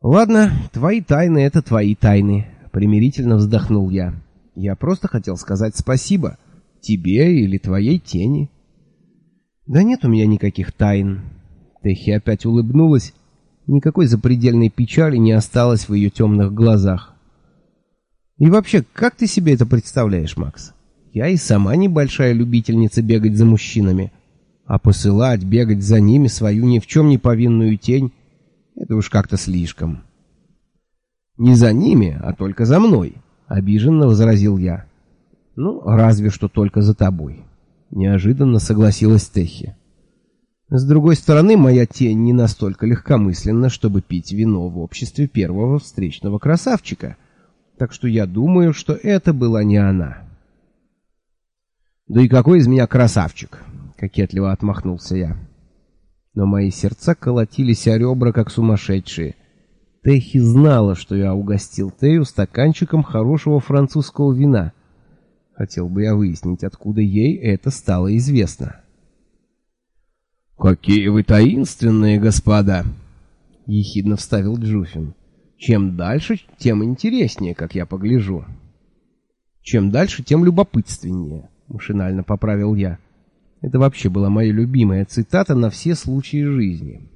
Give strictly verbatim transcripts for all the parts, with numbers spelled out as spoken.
Ладно, твои тайны — это твои тайны, примирительно вздохнул я. Я просто хотел сказать спасибо тебе или твоей тени. Да нет у меня никаких тайн. Техи опять улыбнулась. Никакой запредельной печали не осталось в ее темных глазах. И вообще, как ты себе это представляешь, Макс? Я и сама небольшая любительница бегать за мужчинами, а посылать, бегать за ними свою ни в чем не повинную тень — это уж как-то слишком. Не за ними, а только за мной, обиженно возразил я. Ну, разве что только за тобой, неожиданно согласилась Техи. С другой стороны, моя тень не настолько легкомысленна, чтобы пить вино в обществе первого встречного красавчика, так что я думаю, что это была не она. Да и какой из меня красавчик, кокетливо отмахнулся я. Но мои сердца колотились о ребра, как сумасшедшие. Техи знала, что я угостил Тею стаканчиком хорошего французского вина. Хотел бы я выяснить, откуда ей это стало известно. «Какие вы таинственные, господа!» — ехидно вставил Джуфин. «Чем дальше, тем интереснее, как я погляжу». «Чем дальше, тем любопытственнее», — машинально поправил я. Это вообще была моя любимая цитата на все случаи жизни.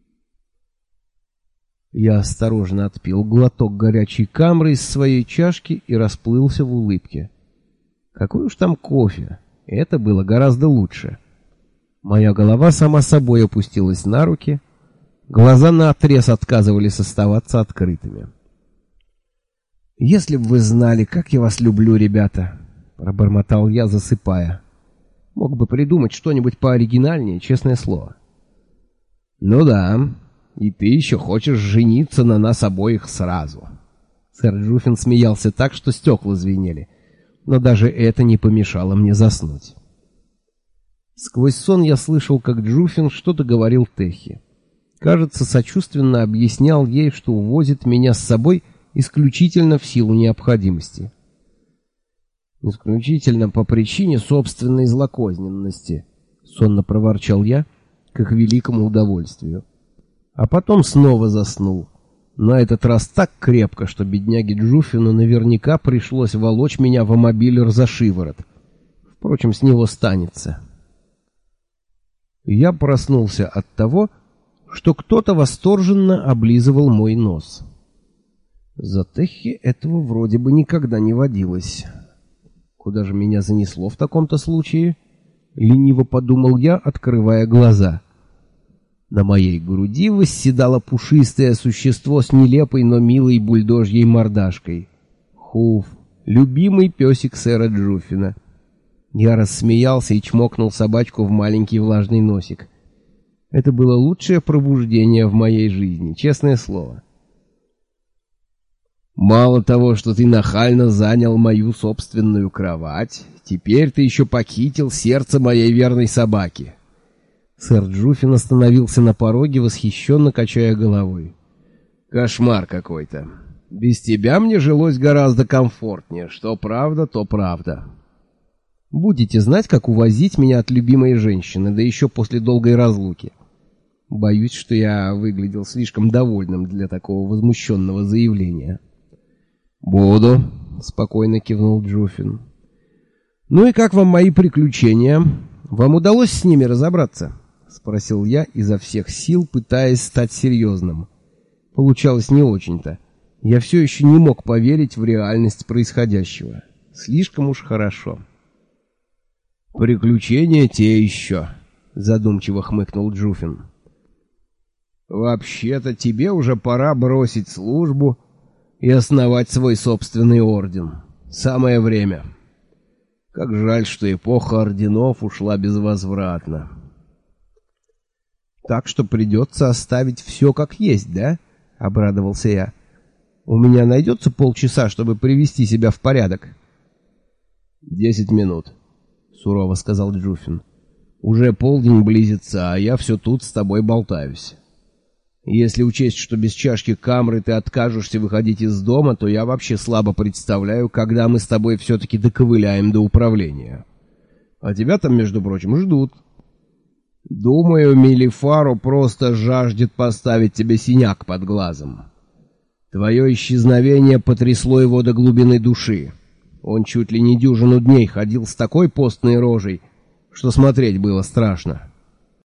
Я осторожно отпил глоток горячей камры из своей чашки и расплылся в улыбке. Какой уж там кофе, это было гораздо лучше. Моя голова сама собой опустилась на руки, глаза наотрез отказывались оставаться открытыми. «Если бы вы знали, как я вас люблю, ребята», — пробормотал я, засыпая. Мог бы придумать что-нибудь пооригинальнее, честное слово. «Ну да, и ты еще хочешь жениться на нас обоих сразу». Сэр Джуфин смеялся так, что стекла звенели, но даже это не помешало мне заснуть. Сквозь сон я слышал, как Джуфин что-то говорил Техи. Кажется, сочувственно объяснял ей, что увозит меня с собой исключительно в силу необходимости. «Исключительно по причине собственной злокозненности», — сонно проворчал я, к их великому удовольствию. А потом снова заснул. На этот раз так крепко, что бедняге Джуфину наверняка пришлось волочь меня в амобилер за шиворот. Впрочем, с него станется. Я проснулся от того, что кто-то восторженно облизывал мой нос. За Техи этого вроде бы никогда не водилось. Куда же меня занесло в таком-то случае? Лениво подумал я, открывая глаза. На моей груди восседало пушистое существо с нелепой, но милой бульдожьей мордашкой. Хуф, любимый песик сэра Джуфина. Я рассмеялся и чмокнул собачку в маленький влажный носик. Это было лучшее пробуждение в моей жизни, честное слово. «Мало того, что ты нахально занял мою собственную кровать, теперь ты еще похитил сердце моей верной собаки». Сэр Джуфин остановился на пороге, восхищенно качая головой. «Кошмар какой-то. Без тебя мне жилось гораздо комфортнее. Что правда, то правда. Будете знать, как увозить меня от любимой женщины, да еще после долгой разлуки». Боюсь, что я выглядел слишком довольным для такого возмущенного заявления. «Буду», — спокойно кивнул Джуфин. «Ну и как вам мои приключения? Вам удалось с ними разобраться?» — спросил я изо всех сил, пытаясь стать серьезным. Получалось не очень-то. Я все еще не мог поверить в реальность происходящего. Слишком уж хорошо. «Приключения те еще», — задумчиво хмыкнул Джуфин. «Вообще-то тебе уже пора бросить службу и основать свой собственный орден. Самое время. Как жаль, что эпоха орденов ушла безвозвратно». «Так что придется оставить все как есть, да?» — обрадовался я. «У меня найдется полчаса, чтобы привести себя в порядок?» «Десять минут», — сурово сказал Джуфин. «Уже полдень близится, а я все тут с тобой болтаюсь. Если учесть, что без чашки камры ты откажешься выходить из дома, то я вообще слабо представляю, когда мы с тобой все-таки доковыляем до управления. А тебя там, между прочим, ждут. Думаю, Мелифару просто жаждет поставить тебе синяк под глазом. Твое исчезновение потрясло его до глубины души. Он чуть ли не дюжину дней ходил с такой постной рожей, что смотреть было страшно.